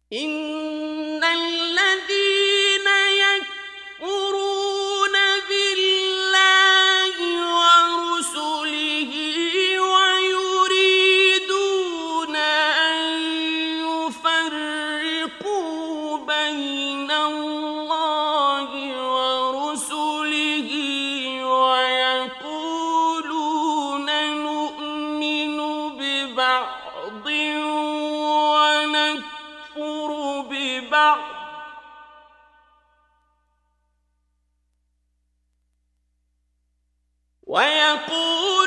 إن الذين يكفرون بالله ورسله ويريدون أن يفرقوا بين الله ورسله ويقولون نؤمن ببعض ونكفر ببعض ويقول